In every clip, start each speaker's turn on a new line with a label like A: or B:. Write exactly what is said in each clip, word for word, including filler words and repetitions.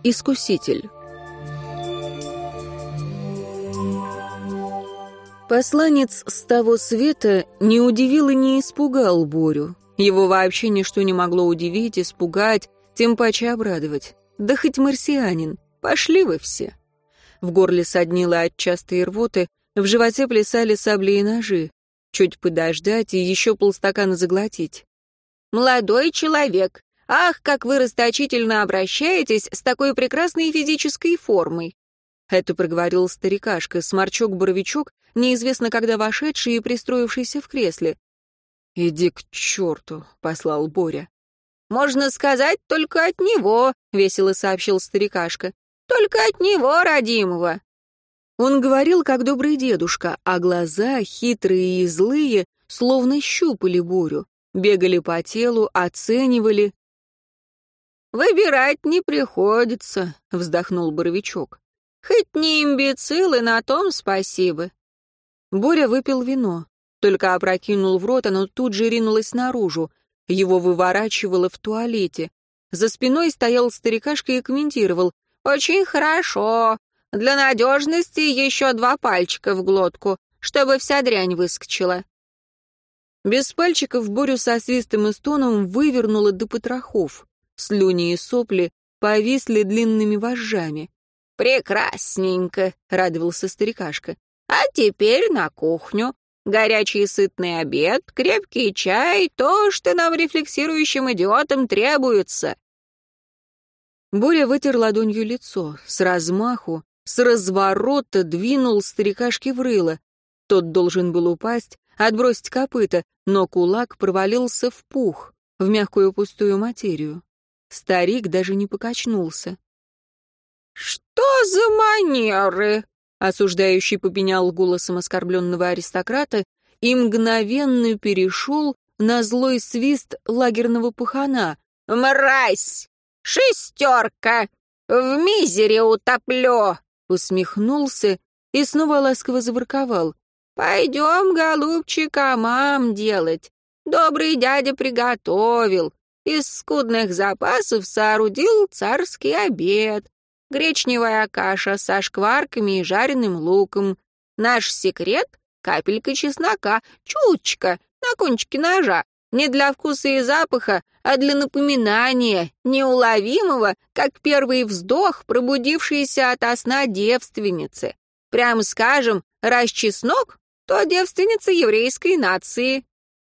A: Искуситель. Посланец с того света не удивил и не испугал Борю. Его вообще ничто не могло удивить, испугать, тем паче обрадовать. Да хоть марсианин, пошли вы все. В горле соднило от частой рвоты, в животе плясали сабли и ножи. Чуть подождать и еще полстакана заглотить. «Молодой человек, ах, как вы расточительно обращаетесь с такой прекрасной физической формой!» Это проговорил старикашка, сморчок-боровичок, неизвестно когда вошедший и пристроившийся в кресле. «Иди к черту», — послал Боря. «Можно сказать, только от него», — весело сообщил старикашка. «Только от него, родимого». Он говорил, как добрый дедушка, а глаза, хитрые и злые, словно щупали Борю, бегали по телу, оценивали. «Выбирать не приходится», — вздохнул Боровичок. «Хоть не имбецил, и на том спасибо». Боря выпил вино, только опрокинул в рот, оно тут же ринулось наружу. Его выворачивало в туалете. За спиной стоял старикашка и комментировал. «Очень хорошо. Для надежности еще два пальчика в глотку, чтобы вся дрянь выскочила». Без пальчиков Борю со свистом и стоном вывернуло до потрохов. Слюни и сопли повисли длинными вожжами. «Прекрасненько», — радовался старикашка. «А теперь на кухню. Горячий сытный обед, крепкий чай, то, что нам, рефлексирующим идиотам, требуется». Боря вытер ладонью лицо, с размаху, с разворота двинул старикашке в рыло. Тот должен был упасть, отбросить копыта, но кулак провалился в пух, в мягкую пустую материю. Старик даже не покачнулся. «Что за манеры?» — осуждающий попенял голосом оскорбленного аристократа и мгновенно перешел на злой свист лагерного пахана. «Мразь! Шестерка! В мизере утоплю!» Усмехнулся и снова ласково заворковал. «Пойдем, голубчик, амам делать. Добрый дядя приготовил. Из скудных запасов соорудил царский обед. Гречневая каша со шкварками и жареным луком. Наш секрет — капелька чеснока, чуточка, на кончике ножа. Не для вкуса и запаха, а для напоминания, неуловимого, как первый вздох, пробудившейся ото сна девственницы. Прямо скажем, раз чеснок, то девственница еврейской нации».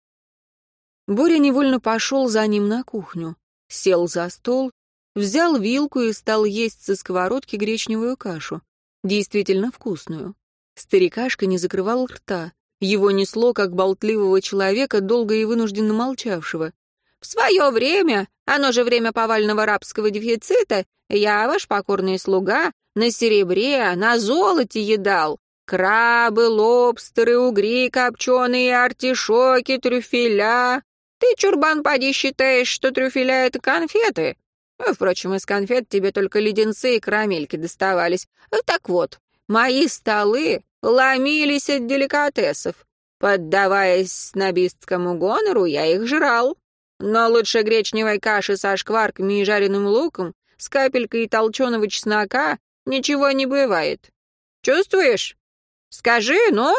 A: Боря невольно пошел за ним на кухню, сел за стол, взял вилку и стал есть со сковородки гречневую кашу. Действительно вкусную. Старикашка не закрывал рта. Его несло, как болтливого человека, долго и вынужденно молчавшего. «В свое время, оно же время повального рабского дефицита, я, ваш покорный слуга, на серебре, на золоте едал. Крабы, лобстеры, угри копченые, артишоки, трюфеля. Ты, чурбан, поди считаешь, что трюфеля — это конфеты? Впрочем, из конфет тебе только леденцы и карамельки доставались. Так вот, мои столы ломились от деликатесов. Поддаваясь снобистскому гонору, я их жрал. Но лучше гречневой каши со шкварками и жареным луком, с капелькой толченого чеснока ничего не бывает. Чувствуешь? Скажи, ну?»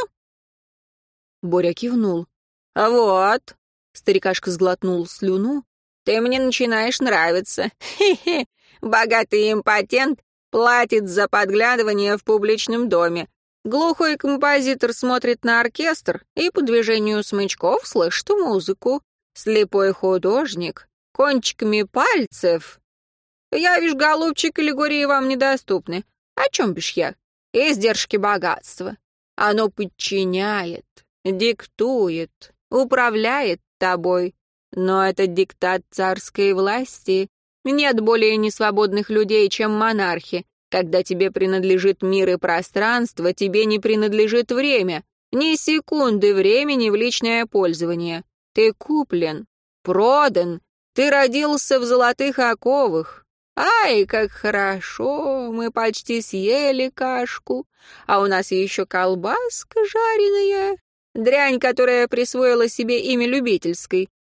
A: Боря кивнул. «Вот», — старикашка сглотнул слюну, «ты мне начинаешь нравиться. Хе-хе, богатый импотент платит за подглядывание в публичном доме. Глухой композитор смотрит на оркестр и по движению смычков слышит музыку. Слепой художник кончиками пальцев. Я, вишь, голубчик, аллегории вам недоступны. О чем бишь я? Издержки богатства. Оно подчиняет, диктует, управляет тобой. Но это диктат царской власти. Нет более несвободных людей, чем монархи. Когда тебе принадлежит мир и пространство, тебе не принадлежит время. Ни секунды времени в личное пользование. Ты куплен, продан, ты родился в золотых оковах. Ай, как хорошо, мы почти съели кашку, а у нас еще колбаска жареная. Дрянь, которая присвоила себе имя любительской.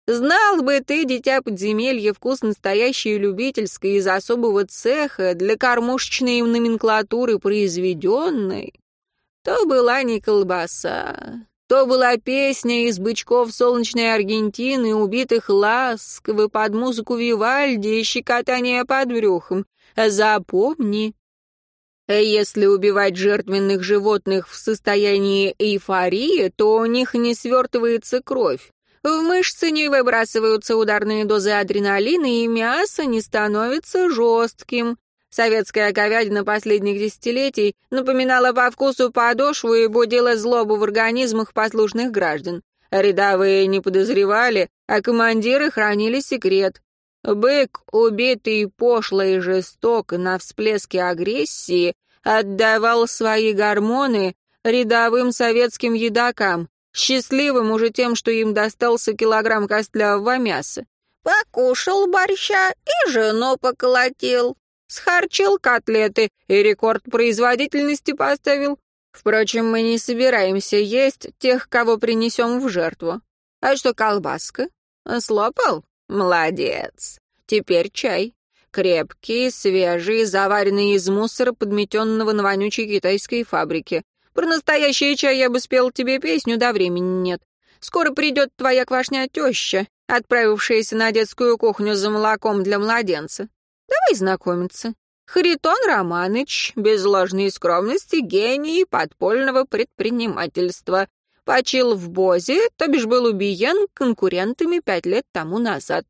A: Знал бы ты, дитя подземелья, вкус настоящей любительской из особого цеха для кормушечной номенклатуры произведенной, то была не колбаса, то была песня из бычков солнечной Аргентины, убитых ласково под музыку Вивальди и щекотание под брюхом. Запомни, если убивать жертвенных животных в состоянии эйфории, то у них не свертывается кровь. В мышцы не выбрасываются ударные дозы адреналина, и мясо не становится жестким. Советская говядина последних десятилетий напоминала по вкусу подошву и будила злобу в организмах послушных граждан. Рядовые не подозревали, а командиры хранили секрет. Бык, убитый пошло и жестоко на всплеске агрессии, отдавал свои гормоны рядовым советским едокам, счастливым уже тем, что им достался килограмм костлявого мяса. Покушал борща и жену поколотил. Схарчил котлеты и рекорд производительности поставил. Впрочем, мы не собираемся есть тех, кого принесем в жертву. А что колбаска? Слопал? Молодец. Теперь чай. Крепкий, свежий, заваренный из мусора, подметенного на вонючей китайской фабрике. Про настоящий чай я бы спел тебе песню, да времени нет. Скоро придет твоя квашня теща, отправившаяся на детскую кухню за молоком для младенца. Давай знакомиться. Харитон Романыч, без ложной скромности, гений подпольного предпринимательства. Почил в Бозе, то бишь был убиен конкурентами пять лет тому назад.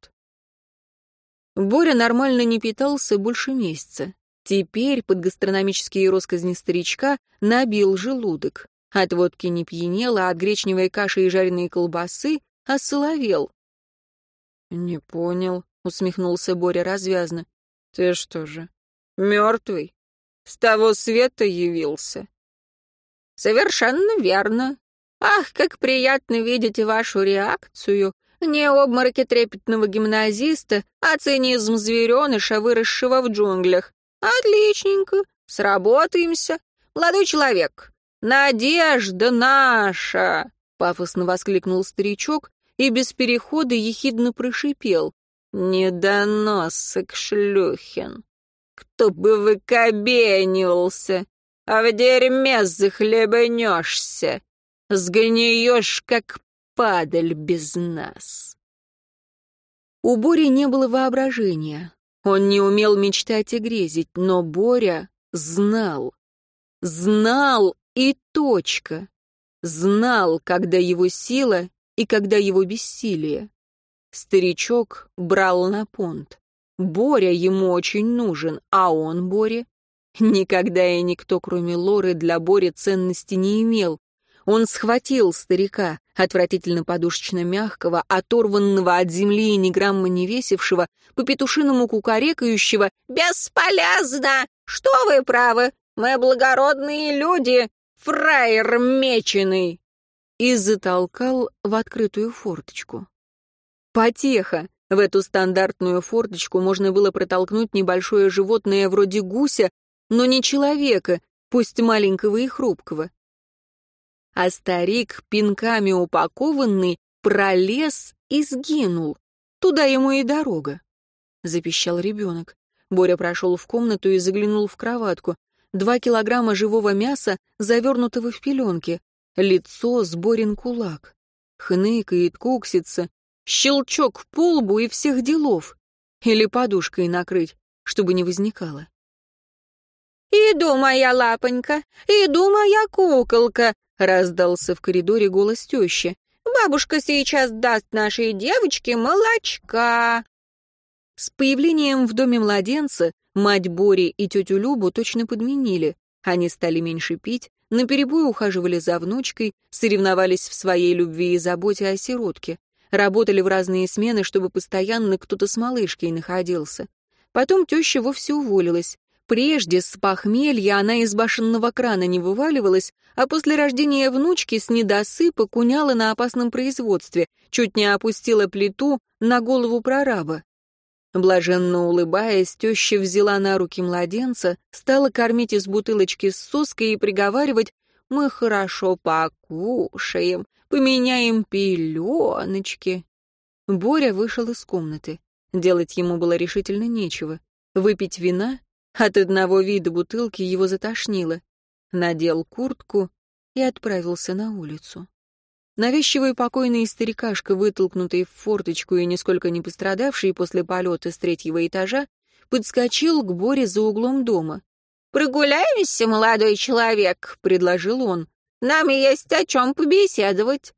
A: Боря нормально не питался больше месяца. Теперь под гастрономические росказни старичка набил желудок. От водки не пьянел, а от гречневой каши и жареной колбасы осоловел. «Не понял», — усмехнулся Боря развязно. «Ты что же, мертвый? С того света явился?» «Совершенно верно. Ах, как приятно видеть вашу реакцию. Не обмороки трепетного гимназиста, а цинизм звереныша, выросшего в джунглях. Отличненько, сработаемся. Молодой человек, надежда наша!» Пафосно воскликнул старичок и без перехода ехидно прошипел. «Недоносок шлюхин! Кто бы выкобенивался, а в дерьме захлебнешься, сгниешь, как падаль без нас!» У Бори не было воображения. Он не умел мечтать и грезить, но Боря знал. Знал и точка. Знал, когда его сила и когда его бессилие. Старичок брал на понт. Боря ему очень нужен, а он Боре? Никогда и никто, кроме Лоры, для Бори ценности не имел. Он схватил старика, отвратительно подушечно мягкого, оторванного от земли и ни грамма не весившего, по-петушиному кукарекающего «Бесполезно! Что вы правы? Мы благородные люди, фраер меченый!» и затолкал в открытую форточку. Потеха! В эту стандартную форточку можно было протолкнуть небольшое животное вроде гуся, но не человека, пусть маленького и хрупкого. А старик, пинками упакованный, пролез и сгинул. Туда ему и дорога. Запищал ребенок. Боря прошел в комнату и заглянул в кроватку. Два килограмма живого мяса, завернутого в пеленки. Лицо с Борин кулак. Хныкает, куксится. Щелчок по лбу и всех делов. Или подушкой накрыть, чтобы не возникало. «Иду, моя лапонька, иду, моя куколка», — раздался в коридоре голос тещи. «Бабушка сейчас даст нашей девочке молочка». С появлением в доме младенца мать Бори и тетю Любу точно подменили. Они стали меньше пить, наперебой ухаживали за внучкой, соревновались в своей любви и заботе о сиротке. Работали в разные смены, чтобы постоянно кто-то с малышкой находился. Потом теща вовсе уволилась. Прежде с похмелья она из башенного крана не вываливалась, а после рождения внучки с недосыпа куняла на опасном производстве, чуть не опустила плиту на голову прораба. Блаженно улыбаясь, теща взяла на руки младенца, стала кормить из бутылочки с соской и приговаривать: «Мы хорошо покушаем, поменяем пеленочки». Боря вышел из комнаты. Делать ему было решительно нечего. Выпить вина? От одного вида бутылки его затошнило. Надел куртку и отправился на улицу. Навязчивый покойный старикашка, вытолкнутый в форточку и нисколько не пострадавший после полета с третьего этажа, подскочил к Боре за углом дома. «Прогуляемся, молодой человек», — предложил он. «Нам есть о чем побеседовать».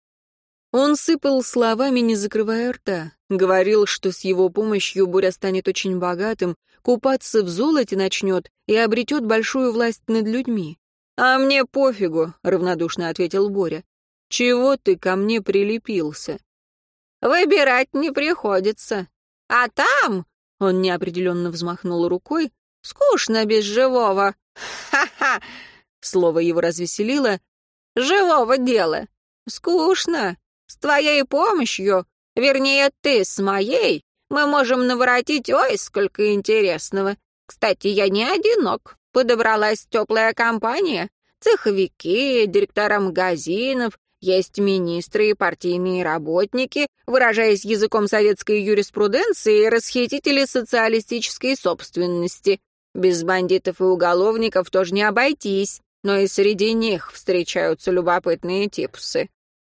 A: Он сыпал словами, не закрывая рта. Говорил, что с его помощью Боря станет очень богатым, купаться в золоте начнет и обретет большую власть над людьми. «А мне пофигу», — равнодушно ответил Боря. «Чего ты ко мне прилепился?» «Выбирать не приходится. А там...» — он неопределенно взмахнул рукой. «Скучно без живого. Ха-ха!» Слово его развеселило. «Живого дела. Скучно. С твоей помощью, вернее, ты с моей, мы можем наворотить ой, сколько интересного. Кстати, я не одинок. Подобралась теплая компания. Цеховики, директора магазинов, есть министры и партийные работники, выражаясь языком советской юриспруденции, расхитители социалистической собственности. Без бандитов и уголовников тоже не обойтись, но и среди них встречаются любопытные типусы.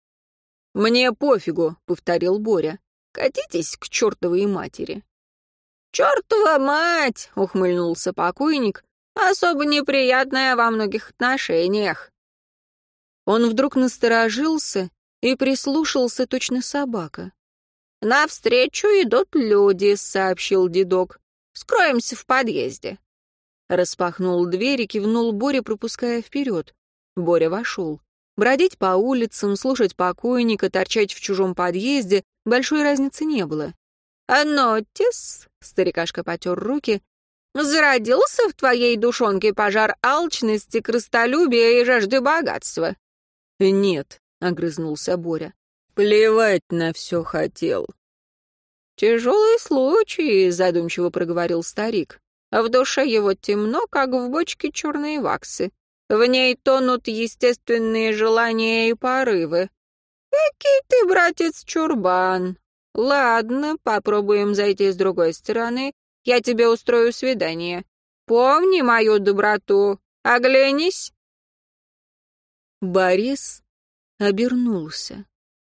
A: «Мне пофигу», — повторил Боря. «Катитесь к чертовой матери». «Чертова мать!» — ухмыльнулся покойник. «Особо неприятная во многих отношениях». Он вдруг насторожился и прислушался, точно собака. «Навстречу идут люди», — сообщил дедок. «Скроемся в подъезде». Распахнул дверь и кивнул Боре, пропуская вперед. Боря вошел. Бродить по улицам, слушать покойника, торчать в чужом подъезде — большой разницы не было. «А нотис», — старикашка потер руки, — «зародился в твоей душонке пожар алчности, крыстолюбия и жажды богатства». «Нет», — огрызнулся Боря, — «плевать на все хотел». «Тяжелый случай», — задумчиво проговорил старик. «В душе его темно, как в бочке черной ваксы. В ней тонут естественные желания и порывы. Какий ты, братец, чурбан. Ладно, попробуем зайти с другой стороны. Я тебе устрою свидание. Помни мою доброту. Оглянись». Борис обернулся.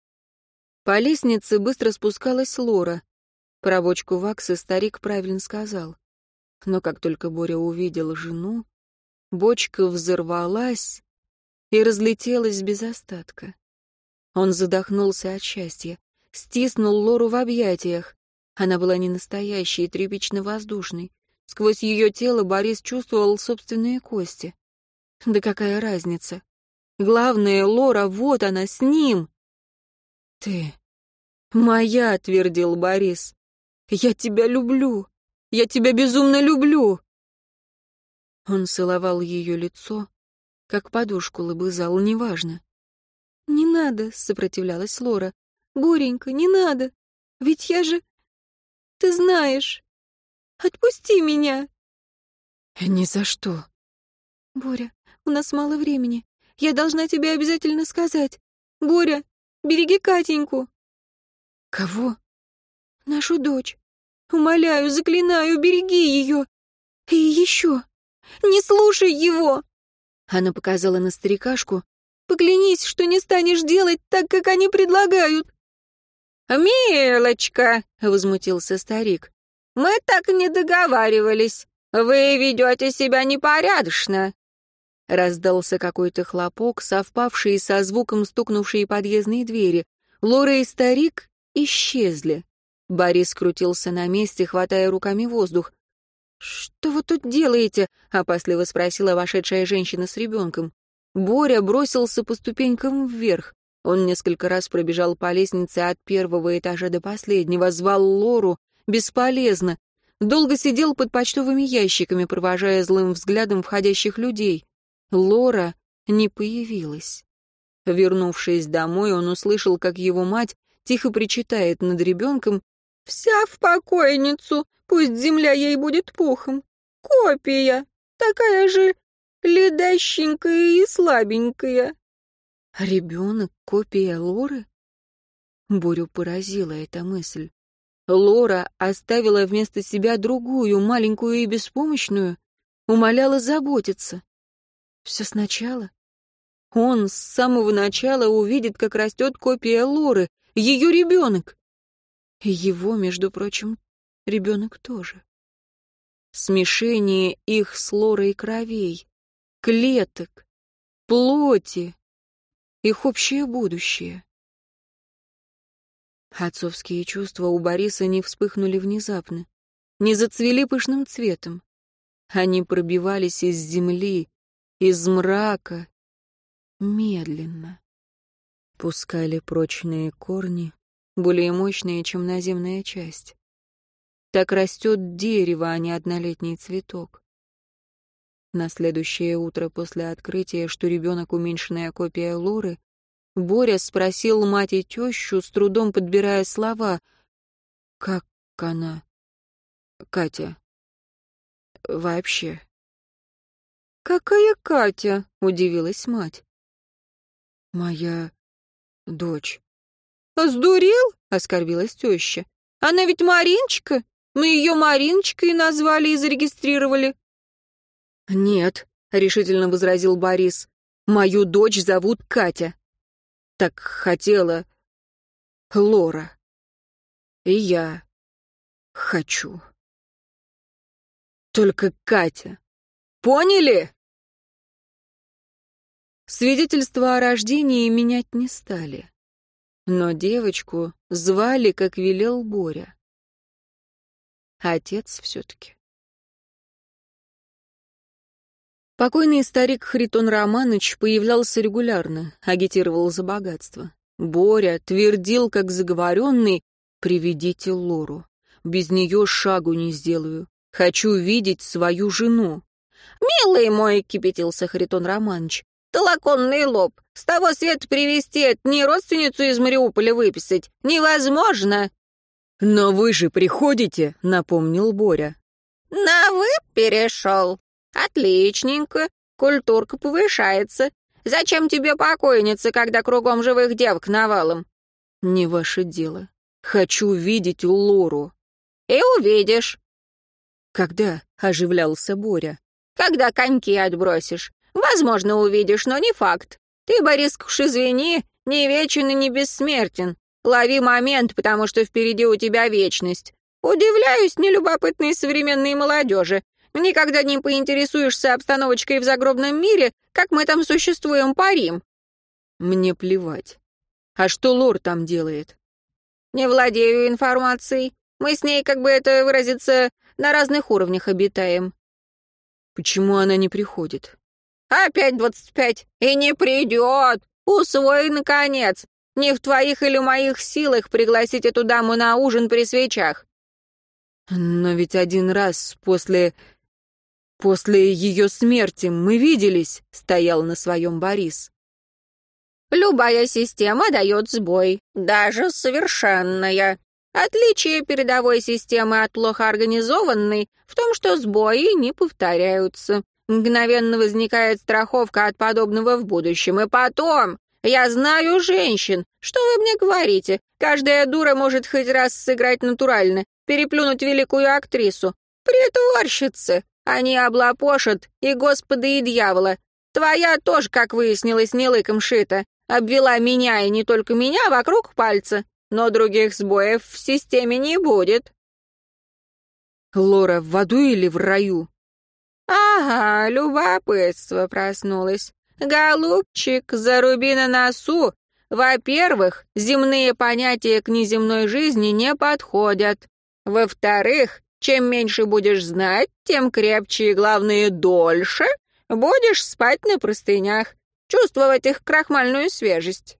A: По лестнице быстро спускалась Лора. Про бочку ваксы старик правильно сказал. Но как только Боря увидел жену, бочка взорвалась и разлетелась без остатка. Он задохнулся от счастья, стиснул Лору в объятиях. Она была не настоящей, тряпично-воздушной. Сквозь ее тело Борис чувствовал собственные кости. Да какая разница? Главное, Лора, вот она, с ним. «Ты моя», — твердил Борис. «Я тебя люблю. Я тебя безумно люблю». Он целовал ее лицо, как подушку лобызал, неважно. «Не надо», — сопротивлялась Лора. «Боренька, не надо. Ведь я же... Ты знаешь. Отпусти меня». «Ни за что». «Боря, у нас мало времени. Я должна тебе обязательно сказать. Боря, береги Катеньку». «Кого?» «Нашу дочь. Умоляю, заклинаю, береги ее. И еще, не слушай его!» Она показала на старикашку. «Поклянись, что не станешь делать так, как они предлагают». «Милочка!» — возмутился старик. «Мы так не договаривались. Вы ведете себя непорядочно». Раздался какой-то хлопок, совпавший со звуком стукнувшей подъездной двери. Лора и старик исчезли. Борис крутился на месте, хватая руками воздух. «Что вы тут делаете?» — опасливо спросила вошедшая женщина с ребенком. Боря бросился по ступенькам вверх. Он несколько раз пробежал по лестнице от первого этажа до последнего, звал Лору. Бесполезно. Долго сидел под почтовыми ящиками, провожая злым взглядом входящих людей. Лора не появилась. Вернувшись домой, он услышал, как его мать тихо причитает над ребенком: «Вся в покойницу, пусть земля ей будет пухом. Копия, такая же ледащенькая и слабенькая». Ребенок — копия Лоры? Борю поразила эта мысль. Лора оставила вместо себя другую, маленькую и беспомощную, умоляла заботиться. Все сначала. Он с самого начала увидит, как растет копия Лоры, ее ребенок. И его, между прочим, ребенок тоже. Смешение их с Лорой кровей, клеток, плоти, их общее будущее. Отцовские чувства у Бориса не вспыхнули внезапно, не зацвели пышным цветом. Они пробивались из земли, из мрака, медленно. Пускали прочные корни, более мощные, чем наземная часть. Так растет дерево, а не однолетний цветок. На следующее утро после открытия, что ребенок — уменьшенная копия Лоры, Боря спросил мать и тещу, с трудом подбирая слова. «Как она? Катя? Вообще?» «Какая Катя?» — удивилась мать. «Моя дочь». «Сдурел?» — оскорбилась теща. «Она ведь Мариночка. Мы ее Мариночкой назвали и зарегистрировали». «Нет», — решительно возразил Борис. «Мою дочь зовут Катя. Так хотела Лора. И я хочу. Только Катя. Поняли?» Свидетельство о рождении менять не стали. Но девочку звали, как велел Боря. Отец все-таки. Покойный старик Харитон Романыч появлялся регулярно, агитировал за богатство. Боря твердил, как заговоренный: «Приведите Лору. Без нее шагу не сделаю. Хочу видеть свою жену». «Милый мой», — кипятился Харитон Романыч, — «толоконный лоб. С того света привезти — это не родственницу из Мариуполя выписать. Невозможно». «Но вы же приходите», — напомнил Боря. «На «вы» перешел. Отличненько. Культурка повышается. Зачем тебе покойница, когда кругом живых девок навалом?» «Не ваше дело. Хочу видеть Лору». «И увидишь». «Когда?» — оживлялся Боря. «Когда коньки отбросишь. Возможно, увидишь, но не факт. Ты, Бориск, уж извини, не вечен и не бессмертен. Лови момент, потому что впереди у тебя вечность. Удивляюсь нелюбопытной современной молодежи. Никогда не поинтересуешься обстановочкой в загробном мире, как мы там существуем, парим». «Мне плевать. А что Лор там делает?» «Не владею информацией. Мы с ней, как бы это выразиться, на разных уровнях обитаем». «Почему она не приходит?» «Опять двадцать пять. И не придет. Усвой, наконец. Не в твоих или моих силах пригласить эту даму на ужин при свечах». «Но ведь один раз после... после ее смерти мы виделись», — стоял на своем Борис. «Любая система дает сбой, даже совершенная. Отличие передовой системы от плохо организованной в том, что сбои не повторяются. Мгновенно возникает страховка от подобного в будущем. И потом, я знаю женщин. Что вы мне говорите? Каждая дура может хоть раз сыграть натурально, переплюнуть великую актрису. Притворщицы. Они облапошат и Господа, и дьявола. Твоя тоже, как выяснилось, не лыком шита. Обвела меня, и не только меня, вокруг пальца. Но других сбоев в системе не будет». «Лора в аду или в раю?» «Ага, любопытство проснулось. Голубчик, заруби на носу. Во-первых, земные понятия к неземной жизни не подходят. Во-вторых, чем меньше будешь знать, тем крепче и, главное, дольше будешь спать на простынях, чувствовать их крахмальную свежесть».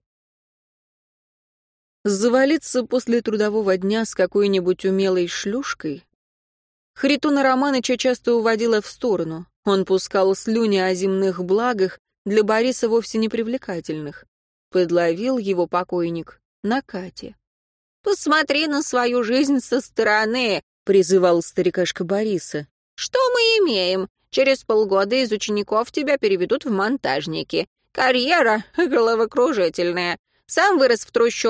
A: Завалиться после трудового дня с какой-нибудь умелой шлюшкой Харитона Романыча часто уводила в сторону. Он пускал слюни о земных благах, для Бориса вовсе не привлекательных. Подловил его покойник на Кате. «Посмотри на свою жизнь со стороны», — призывал старикашка Бориса. «Что мы имеем? Через полгода из учеников тебя переведут в монтажники. Карьера головокружительная. Сам вырос в трущобах.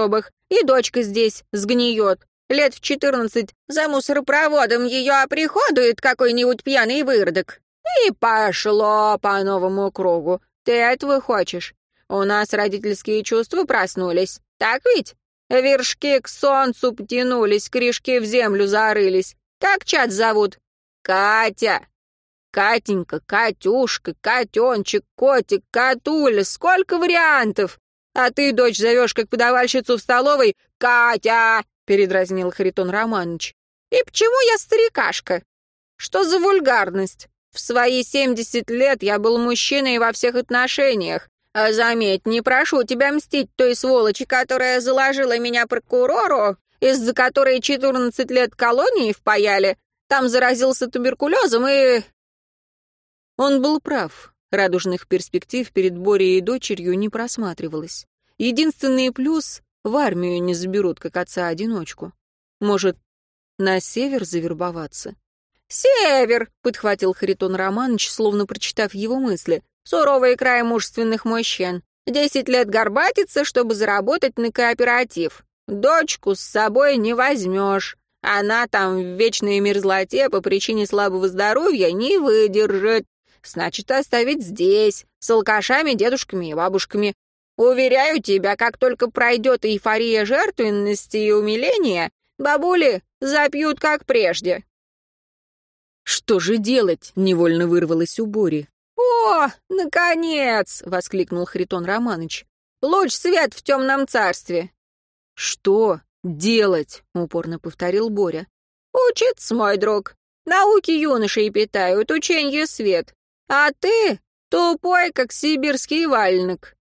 A: И дочка здесь сгниет. Лет в четырнадцать за мусоропроводом ее оприходует какой-нибудь пьяный выродок. И пошло по новому кругу. Ты этого хочешь? У нас родительские чувства проснулись. Так ведь? Вершки к солнцу потянулись, корешки в землю зарылись. Как чат зовут? Катя. Катенька, Катюшка, Котенчик, Котик, Катуля. Сколько вариантов? А ты дочь зовешь, как подавальщицу в столовой. «Катя!» — передразнил Харитон Романыч. «И почему я старикашка? Что за вульгарность? В свои семьдесят лет я был мужчиной во всех отношениях. А заметь, не прошу тебя мстить той сволочи, которая заложила меня прокурору, из-за которой четырнадцать лет колонии впаяли. Там заразился туберкулезом и...» Он был прав. Радужных перспектив перед Борей и дочерью не просматривалось. Единственный плюс — в армию не заберут, как отца-одиночку. Может, на север завербоваться? «Север!» — подхватил Харитон Романыч, словно прочитав его мысли. «Суровый край мужественных мужчин. Десять лет горбатиться, чтобы заработать на кооператив. Дочку с собой не возьмешь. Она там в вечной мерзлоте по причине слабого здоровья не выдержит. Значит, оставить здесь, с алкашами, дедушками и бабушками. Уверяю тебя, как только пройдет эйфория жертвенности и умиления, бабули запьют, как прежде».
B: «Что же делать?» — невольно вырвалось у Бори.
A: «О, наконец!» — воскликнул Харитон Романыч. «Луч свет в темном царстве».
B: «Что делать?» — упорно повторил Боря.
A: «Учиться, мой друг. Науки юношей питают, ученье свет. А ты тупой, как сибирский валенок.